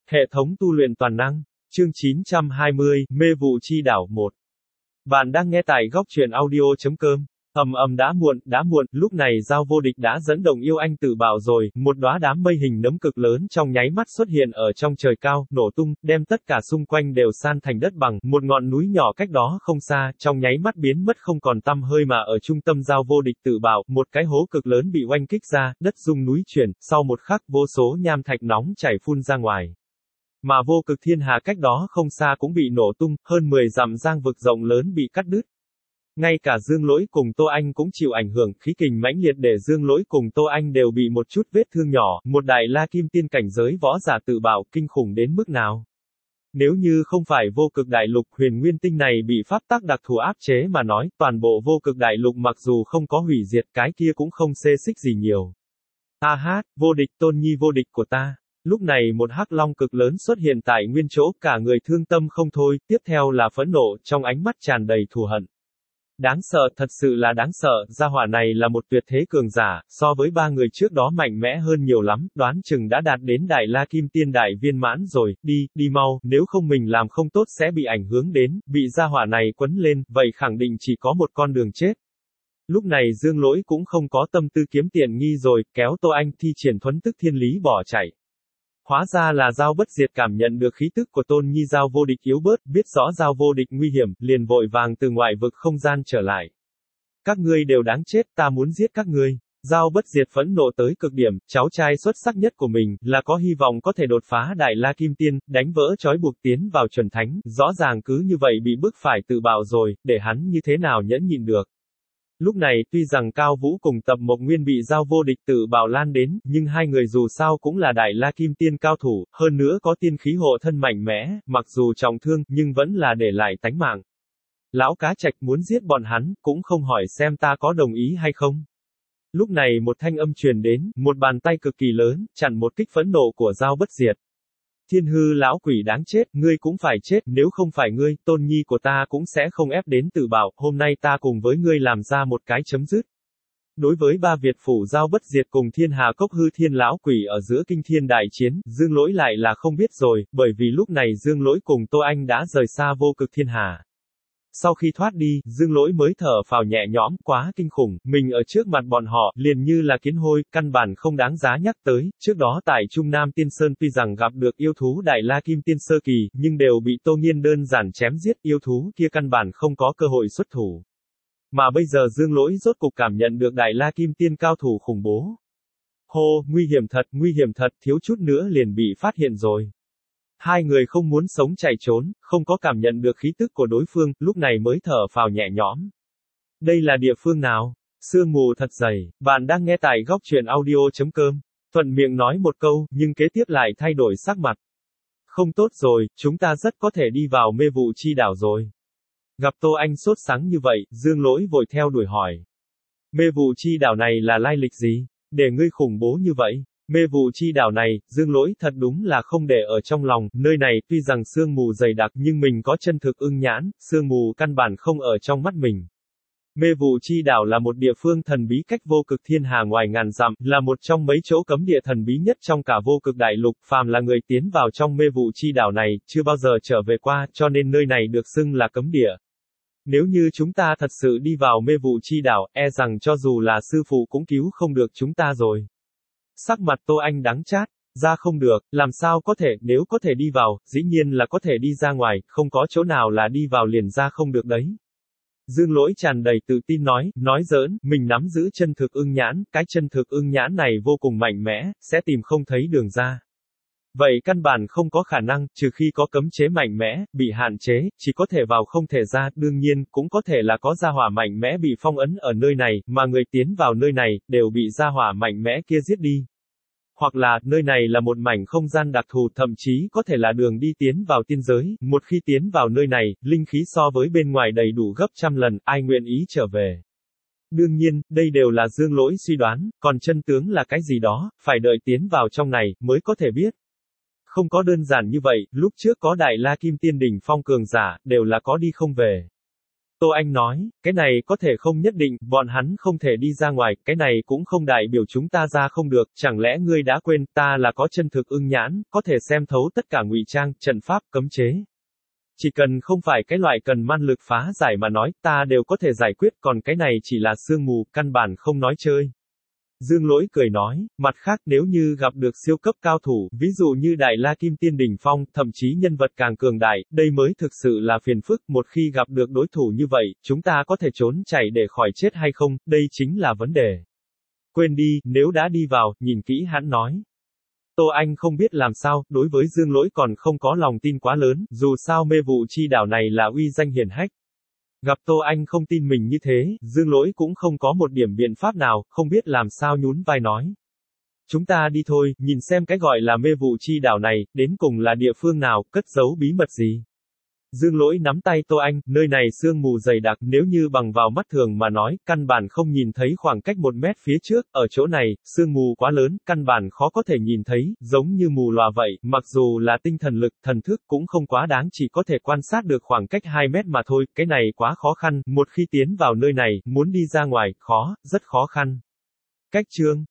Hệ thống tu luyện toàn năng. Chương 920, Mê vụ chi đảo 1. Bạn đang nghe tại góc truyện audio.com. Đã muộn, lúc này Giao Vô Địch đã dẫn động yêu anh tự bảo rồi, một đóa đám mây hình nấm cực lớn trong nháy mắt xuất hiện ở trong trời cao, nổ tung, đem tất cả xung quanh đều san thành đất bằng, một ngọn núi nhỏ cách đó không xa, trong nháy mắt biến mất không còn tăm hơi mà ở trung tâm Giao Vô Địch tự bảo, một cái hố cực lớn bị oanh kích ra, đất rung núi chuyển, sau một khắc vô số nham thạch nóng chảy phun ra ngoài. Mà vô cực thiên hà cách đó không xa cũng bị nổ tung, hơn 10 dặm giang vực rộng lớn bị cắt đứt. Ngay cả Dương Lỗi cùng Tô Anh cũng chịu ảnh hưởng, khí kình mãnh liệt để Dương Lỗi cùng Tô Anh đều bị một chút vết thương nhỏ, một đại la kim tiên cảnh giới võ giả tự bảo kinh khủng đến mức nào. Nếu như không phải vô cực đại lục huyền nguyên tinh này bị pháp tắc đặc thù áp chế mà nói, toàn bộ vô cực đại lục mặc dù không có hủy diệt cái kia cũng không xê xích gì nhiều. A hát, vô địch Tôn Nhi vô địch của ta. Lúc này một hắc long cực lớn xuất hiện tại nguyên chỗ, cả người thương tâm không thôi, tiếp theo là phẫn nộ, trong ánh mắt tràn đầy thù hận. Đáng sợ, thật sự là đáng sợ, gia hỏa này là một tuyệt thế cường giả, so với ba người trước đó mạnh mẽ hơn nhiều lắm, đoán chừng đã đạt đến đại la kim tiên đại viên mãn rồi, đi mau, nếu không mình làm không tốt sẽ bị ảnh hưởng đến, bị gia hỏa này quấn lên, vậy khẳng định chỉ có một con đường chết. Lúc này Dương Lỗi cũng không có tâm tư kiếm tiện nghi rồi, kéo Tô Anh thi triển thuấn tức thiên lý bỏ chạy. Hóa ra là Giao Bất Diệt cảm nhận được khí tức của Tôn Nhi Giao Vô Địch yếu bớt, biết rõ Giao Vô Địch nguy hiểm, liền vội vàng từ ngoại vực không gian trở lại. Các ngươi đều đáng chết, ta muốn giết các ngươi. Giao Bất Diệt phẫn nộ tới cực điểm, cháu trai xuất sắc nhất của mình, là có hy vọng có thể đột phá Đại La Kim Tiên, đánh vỡ trói buộc tiến vào chuẩn thánh, rõ ràng cứ như vậy bị bức phải tự bạo rồi, để hắn như thế nào nhẫn nhịn được. Lúc này, tuy rằng Cao Vũ cùng Tập Mộc Nguyên bị Giao Vô Địch tự bạo lan đến, nhưng hai người dù sao cũng là đại la kim tiên cao thủ, hơn nữa có tiên khí hộ thân mạnh mẽ, mặc dù trọng thương, nhưng vẫn là để lại tánh mạng. Lão Cá Trạch muốn giết bọn hắn, cũng không hỏi xem ta có đồng ý hay không. Lúc này một thanh âm truyền đến, một bàn tay cực kỳ lớn, chặn một kích phẫn nộ của Giao Bất Diệt. Thiên hư lão quỷ đáng chết, ngươi cũng phải chết, nếu không phải ngươi, Tôn Nhi của ta cũng sẽ không ép đến tự bảo, hôm nay ta cùng với ngươi làm ra một cái chấm dứt. Đối với ba Việt phủ Giao Bất Diệt cùng Thiên Hà Cốc hư thiên lão quỷ ở giữa kinh thiên đại chiến, Dương Lỗi lại là không biết rồi, bởi vì lúc này Dương Lỗi cùng Tô Anh đã rời xa vô cực thiên hà. Sau khi thoát đi, Dương Lỗi mới thở phào nhẹ nhõm, quá kinh khủng, mình ở trước mặt bọn họ, liền như là kiến hôi, căn bản không đáng giá nhắc tới, trước đó tại Trung Nam Tiên Sơn tuy rằng gặp được yêu thú Đại La Kim Tiên Sơ Kỳ, nhưng đều bị Tô Nghiên đơn giản chém giết, yêu thú kia căn bản không có cơ hội xuất thủ. Mà bây giờ Dương Lỗi rốt cục cảm nhận được Đại La Kim Tiên cao thủ khủng bố. Hô, nguy hiểm thật, thiếu chút nữa liền bị phát hiện rồi. Hai người không muốn sống chạy trốn, không có cảm nhận được khí tức của đối phương, lúc này mới thở phào nhẹ nhõm. Đây là địa phương nào? Sương mù thật dày, bạn đang nghe tại góc truyện audio.com. Thuận miệng nói một câu, nhưng kế tiếp lại thay đổi sắc mặt. Không tốt rồi, chúng ta rất có thể đi vào mê vụ chi đảo rồi. Gặp Tô Anh sốt sắng như vậy, Dương Lỗi vội theo đuổi hỏi. Mê vụ chi đảo này là lai lịch gì? Để ngươi khủng bố như vậy? Mê vụ chi đảo này, Dương Lỗi thật đúng là không để ở trong lòng, nơi này tuy rằng sương mù dày đặc nhưng mình có chân thực ưng nhãn, sương mù căn bản không ở trong mắt mình. Mê vụ chi đảo là một địa phương thần bí cách vô cực thiên hà ngoài ngàn dặm, là một trong mấy chỗ cấm địa thần bí nhất trong cả vô cực đại lục, phàm là người tiến vào trong mê vụ chi đảo này, chưa bao giờ trở về qua, cho nên nơi này được xưng là cấm địa. Nếu như chúng ta thật sự đi vào mê vụ chi đảo, e rằng cho dù là sư phụ cũng cứu không được chúng ta rồi. Sắc mặt Tô Anh đắng chát, ra không được, làm sao có thể, nếu có thể đi vào, dĩ nhiên là có thể đi ra ngoài, không có chỗ nào là đi vào liền ra không được đấy. Dương Lỗi tràn đầy tự tin nói giỡn, mình nắm giữ chân thực ưng nhãn, cái chân thực ưng nhãn này vô cùng mạnh mẽ, sẽ tìm không thấy đường ra. Vậy căn bản không có khả năng, trừ khi có cấm chế mạnh mẽ, bị hạn chế, chỉ có thể vào không thể ra, đương nhiên, cũng có thể là có gia hỏa mạnh mẽ bị phong ấn ở nơi này, mà người tiến vào nơi này, đều bị gia hỏa mạnh mẽ kia giết đi. Hoặc là, nơi này là một mảnh không gian đặc thù, thậm chí có thể là đường đi tiến vào tiên giới, một khi tiến vào nơi này, linh khí so với bên ngoài đầy đủ gấp trăm lần, ai nguyện ý trở về. Đương nhiên, đây đều là Dương Lỗi suy đoán, còn chân tướng là cái gì đó, phải đợi tiến vào trong này, mới có thể biết. Không có đơn giản như vậy, lúc trước có Đại La Kim Tiên đỉnh phong cường giả, đều là có đi không về. Tô Anh nói, cái này có thể không nhất định, bọn hắn không thể đi ra ngoài, cái này cũng không đại biểu chúng ta ra không được, chẳng lẽ ngươi đã quên, ta là có chân thực ưng nhãn, có thể xem thấu tất cả ngụy trang, trận pháp, cấm chế. Chỉ cần không phải cái loại cần man lực phá giải mà nói, ta đều có thể giải quyết, còn cái này chỉ là sương mù, căn bản không nói chơi. Dương Lỗi cười nói, mặt khác nếu như gặp được siêu cấp cao thủ, ví dụ như Đại La Kim Tiên đỉnh phong, thậm chí nhân vật càng cường đại, đây mới thực sự là phiền phức, một khi gặp được đối thủ như vậy, chúng ta có thể trốn chạy để khỏi chết hay không, đây chính là vấn đề. Quên đi, nếu đã đi vào, nhìn kỹ hắn nói. Tô Anh không biết làm sao, đối với Dương Lỗi còn không có lòng tin quá lớn, dù sao mê vụ chi đảo này là uy danh hiển hách. Gặp Tô Anh không tin mình như thế, Dương Lỗi cũng không có một điểm biện pháp nào, không biết làm sao nhún vai nói. Chúng ta đi thôi, nhìn xem cái gọi là mê vụ chi đảo này, đến cùng là địa phương nào, cất giấu bí mật gì. Dương Lỗi nắm tay Tô Anh, nơi này sương mù dày đặc, nếu như bằng vào mắt thường mà nói, căn bản không nhìn thấy khoảng cách 1 mét phía trước, ở chỗ này, sương mù quá lớn, căn bản khó có thể nhìn thấy, giống như mù lòa vậy, mặc dù là tinh thần lực, thần thức cũng không quá đáng, chỉ có thể quan sát được khoảng cách 2 mét mà thôi, cái này quá khó khăn, một khi tiến vào nơi này, muốn đi ra ngoài, khó, rất khó khăn. Cách chương